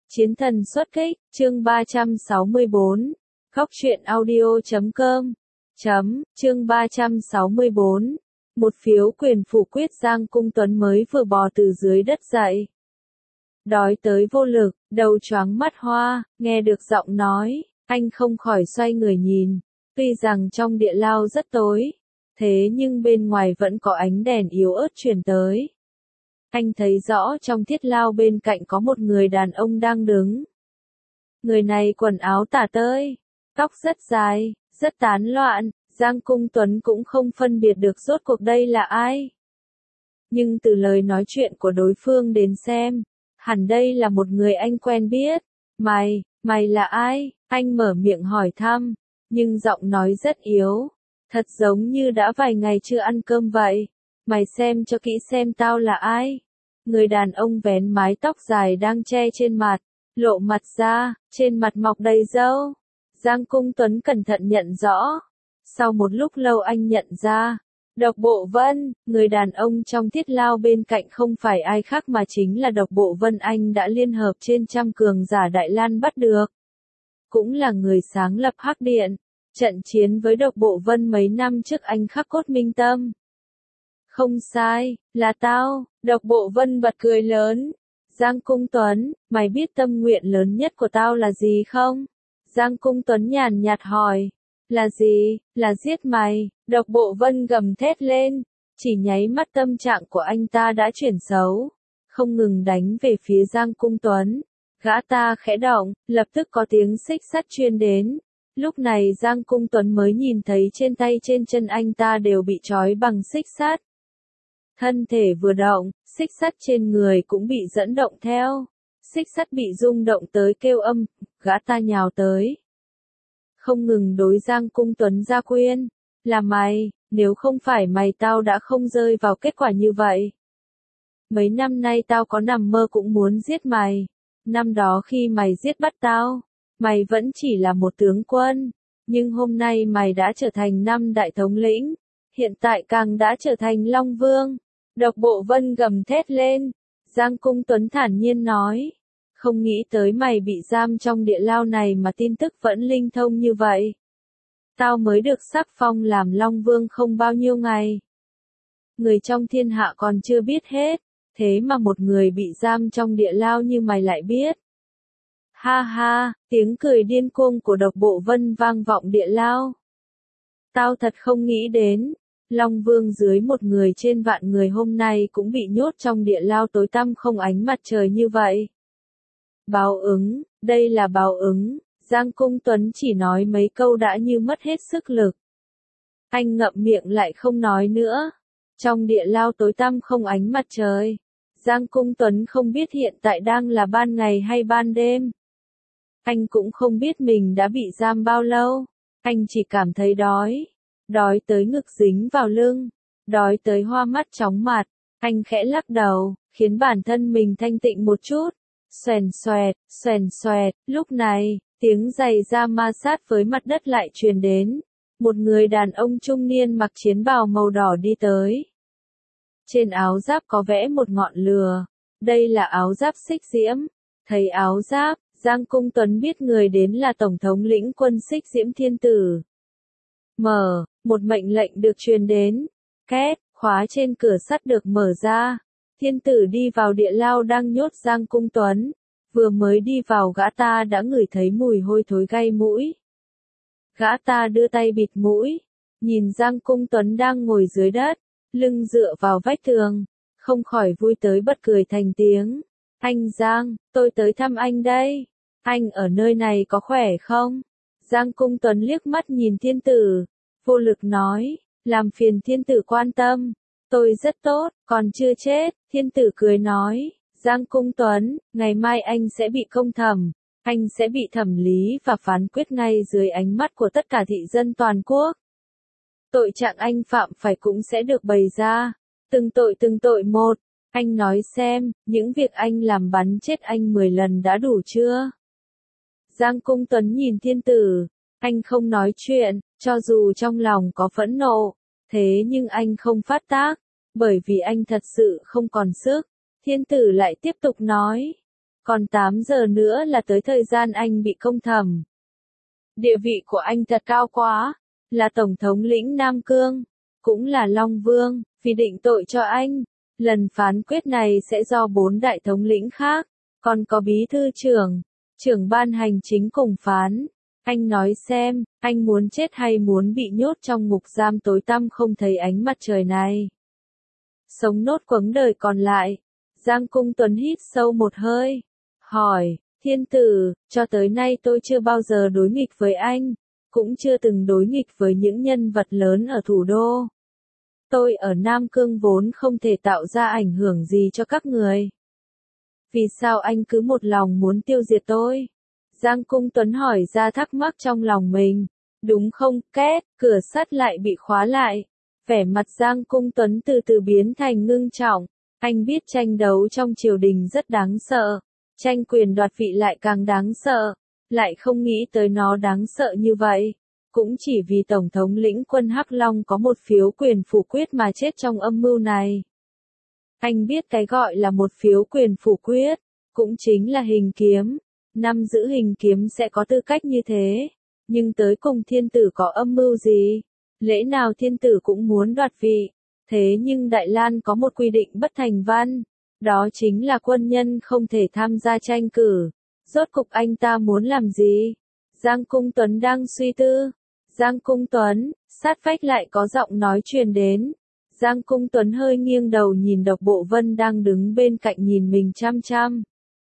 Chiến thần xuất kích, chương 364. Góc truyện audio.com. Chương 364. Một phiếu quyền phủ quyết Giang Cung Tuấn mới vừa bò từ dưới đất dậy. Đói tới vô lực, đầu choáng mắt hoa, nghe được giọng nói, anh không khỏi xoay người nhìn. Tuy rằng trong địa lao rất tối, thế nhưng bên ngoài vẫn có ánh đèn yếu ớt truyền tới. Anh thấy rõ trong thiết lao bên cạnh có một người đàn ông đang đứng. Người này quần áo tả tơi, tóc rất dài, rất tán loạn, Giang Cung Tuấn cũng không phân biệt được rốt cuộc đây là ai. Nhưng từ lời nói chuyện của đối phương đến xem, hẳn đây là một người anh quen biết. Mày là ai? Anh mở miệng hỏi thăm, nhưng giọng nói rất yếu, thật giống như đã vài ngày chưa ăn cơm vậy. Mày xem cho kỹ xem tao là ai. Người đàn ông vén mái tóc dài đang che trên mặt, lộ mặt ra, trên mặt mọc đầy râu. Giang Cung Tuấn cẩn thận nhận rõ. Sau một lúc lâu anh nhận ra, Độc Bộ Vân, người đàn ông trong thiết lao bên cạnh không phải ai khác mà chính là Độc Bộ Vân anh đã liên hợp trên trăm cường giả Đại Lan bắt được. Cũng là người sáng lập Hắc Điện, trận chiến với Độc Bộ Vân mấy năm trước anh khắc cốt minh tâm. Không sai, là tao, Độc Bộ Vân bật cười lớn. Giang Cung Tuấn, mày biết tâm nguyện lớn nhất của tao là gì không? Giang Cung Tuấn nhàn nhạt hỏi. Là gì? Là giết mày. Độc Bộ Vân gầm thét lên. Chỉ nháy mắt tâm trạng của anh ta đã chuyển xấu. Không ngừng đánh về phía Giang Cung Tuấn. Gã ta khẽ động, lập tức có tiếng xích sắt truyền đến. Lúc này Giang Cung Tuấn mới nhìn thấy trên tay trên chân anh ta đều bị trói bằng xích sắt. Thân thể vừa động, xích sắt trên người cũng bị dẫn động theo. Xích sắt bị rung động tới kêu âm, gã ta nhào tới. Không ngừng đối Giang Cung Tuấn ra khuyên. Là mày, nếu không phải mày tao đã không rơi vào kết quả như vậy. Mấy năm nay tao có nằm mơ cũng muốn giết mày. Năm đó khi mày giết bắt tao, mày vẫn chỉ là một tướng quân. Nhưng hôm nay mày đã trở thành năm đại thống lĩnh. Hiện tại càng đã trở thành Long Vương. Độc Bộ Vân gầm thét lên. Giang Cung Tuấn thản nhiên nói. Không nghĩ tới mày bị giam trong địa lao này mà tin tức vẫn linh thông như vậy. Tao mới được sắc phong làm Long Vương không bao nhiêu ngày. Người trong thiên hạ còn chưa biết hết, thế mà một người bị giam trong địa lao như mày lại biết. Ha ha, tiếng cười điên cuồng của Độc Bộ Vân vang vọng địa lao. Tao thật không nghĩ đến, Long Vương dưới một người trên vạn người hôm nay cũng bị nhốt trong địa lao tối tăm không ánh mặt trời như vậy. Báo ứng, đây là báo ứng. Giang Cung Tuấn chỉ nói mấy câu đã như mất hết sức lực. Anh ngậm miệng lại không nói nữa. Trong địa lao tối tăm không ánh mặt trời, Giang Cung Tuấn không biết hiện tại đang là ban ngày hay ban đêm. Anh cũng không biết mình đã bị giam bao lâu. Anh chỉ cảm thấy đói. Đói tới ngực dính vào lưng. Đói tới hoa mắt chóng mặt. Anh khẽ lắc đầu, khiến bản thân mình thanh tịnh một chút. Xoèn xoẹt, lúc này, tiếng giày da ma sát với mặt đất lại truyền đến. Một người đàn ông trung niên mặc chiến bào màu đỏ đi tới. Trên áo giáp có vẽ một ngọn lửa. Đây là áo giáp xích diễm. Thấy áo giáp, Giang Cung Tuấn biết người đến là Tổng thống lĩnh quân xích diễm Thiên Tử. Một mệnh lệnh được truyền đến. Két, khóa trên cửa sắt được mở ra. Thiên Tử đi vào địa lao đang nhốt Giang Cung Tuấn. Vừa mới đi vào gã ta đã ngửi thấy mùi hôi thối gây mũi. Gã ta đưa tay bịt mũi. Nhìn Giang Cung Tuấn đang ngồi dưới đất, lưng dựa vào vách tường. Không khỏi vui tới bật cười thành tiếng. Anh Giang, tôi tới thăm anh đây. Anh ở nơi này có khỏe không? Giang Cung Tuấn liếc mắt nhìn Thiên Tử. Vô lực nói, làm phiền Thiên Tử quan tâm. Tôi rất tốt, còn chưa chết. Thiên Tử cười nói, Giang Cung Tuấn, ngày mai anh sẽ bị công thẩm. Anh sẽ bị thẩm lý và phán quyết ngay dưới ánh mắt của tất cả thị dân toàn quốc. Tội trạng anh phạm phải cũng sẽ được bày ra. Từng tội một. Anh nói xem, những việc anh làm bắn chết anh 10 lần đã đủ chưa? Giang Cung Tuấn nhìn Thiên Tử. Anh không nói chuyện, cho dù trong lòng có phẫn nộ. Thế nhưng anh không phát tác. Bởi vì anh thật sự không còn sức. Thiên Tử lại tiếp tục nói. Còn 8 giờ nữa là tới thời gian anh bị công thẩm. Địa vị của anh thật cao quá, là Tổng thống lĩnh Nam Cương, cũng là Long Vương, vì định tội cho anh. Lần phán quyết này sẽ do 4 đại thống lĩnh khác, còn có bí thư trưởng, trưởng ban hành chính cùng phán. Anh nói xem, anh muốn chết hay muốn bị nhốt trong ngục giam tối tăm không thấy ánh mặt trời này? Sống nốt quãng đời còn lại. Giang Cung Tuấn hít sâu một hơi, hỏi, thiên tử, cho tới nay tôi chưa bao giờ đối nghịch với anh, cũng chưa từng đối nghịch với những nhân vật lớn ở thủ đô. Tôi ở Nam Cương vốn không thể tạo ra ảnh hưởng gì cho các người. Vì sao anh cứ một lòng muốn tiêu diệt tôi? Giang Cung Tuấn hỏi ra thắc mắc trong lòng mình. Đúng không? Két, cửa sắt lại bị khóa lại. Vẻ mặt Giang Cung Tuấn từ từ biến thành ngưng trọng. Anh biết tranh đấu trong triều đình rất đáng sợ. Tranh quyền đoạt vị lại càng đáng sợ. Lại không nghĩ tới nó đáng sợ như vậy. Cũng chỉ vì Tổng thống lĩnh quân Hắc Long có một phiếu quyền phủ quyết mà chết trong âm mưu này. Anh biết cái gọi là một phiếu quyền phủ quyết, cũng chính là hình kiếm. Năm giữ hình kiếm sẽ có tư cách như thế. Nhưng tới cùng thiên tử có âm mưu gì? Lẽ nào thiên tử cũng muốn đoạt vị? Thế nhưng Đại Lan có một quy định bất thành văn. Đó chính là quân nhân không thể tham gia tranh cử. Rốt cục anh ta muốn làm gì? Giang Cung Tuấn đang suy tư. Giang Cung Tuấn, sát vách lại có giọng nói truyền đến. Giang Cung Tuấn hơi nghiêng đầu nhìn Độc Bộ Vân đang đứng bên cạnh nhìn mình chăm chăm.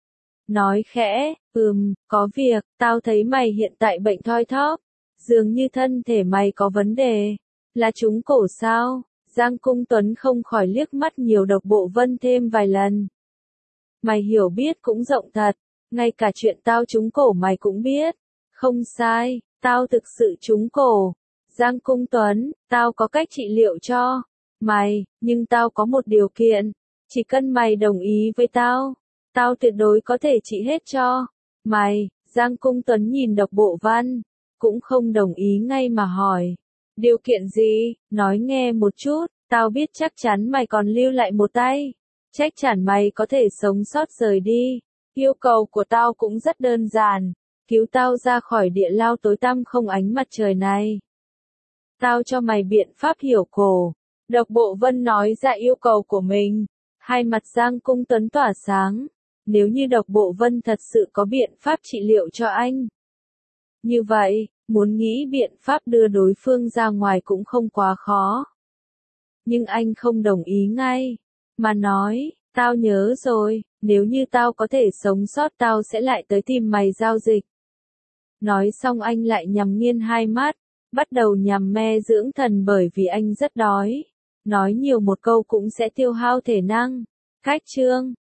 Nói khẽ, có việc, tao thấy mày hiện tại bệnh thoi thóp. Dường như thân thể mày có vấn đề. Là trúng cổ sao? Giang Cung Tuấn không khỏi liếc mắt nhiều Độc Bộ Vân thêm vài lần. Mày hiểu biết cũng rộng thật, ngay cả chuyện tao trúng cổ mày cũng biết. Không sai, tao thực sự trúng cổ. Giang Cung Tuấn, tao có cách trị liệu cho mày, nhưng tao có một điều kiện. Chỉ cần mày đồng ý với tao, tao tuyệt đối có thể trị hết cho mày. Giang Cung Tuấn nhìn Độc Bộ Văn, cũng không đồng ý ngay mà hỏi. Điều kiện gì? Nói nghe một chút, tao biết chắc chắn mày còn lưu lại một tay. Chắc chắn mày có thể sống sót rời đi. Yêu cầu của tao cũng rất đơn giản. Cứu tao ra khỏi địa lao tối tăm không ánh mặt trời này. Tao cho mày biện pháp hiểu cổ. Độc Bộ Vân nói ra yêu cầu của mình. Hai mặt Giang Cung Tuấn tỏa sáng. Nếu như Độc Bộ Vân thật sự có biện pháp trị liệu cho anh. Như vậy, muốn nghĩ biện pháp đưa đối phương ra ngoài cũng không quá khó. Nhưng anh không đồng ý ngay. Mà nói, tao nhớ rồi, nếu như tao có thể sống sót tao sẽ lại tới tìm mày giao dịch. Nói xong anh lại nhắm nghiền hai mắt, bắt đầu nhắm me dưỡng thần bởi vì anh rất đói. Nói nhiều một câu cũng sẽ tiêu hao thể năng. Khách chương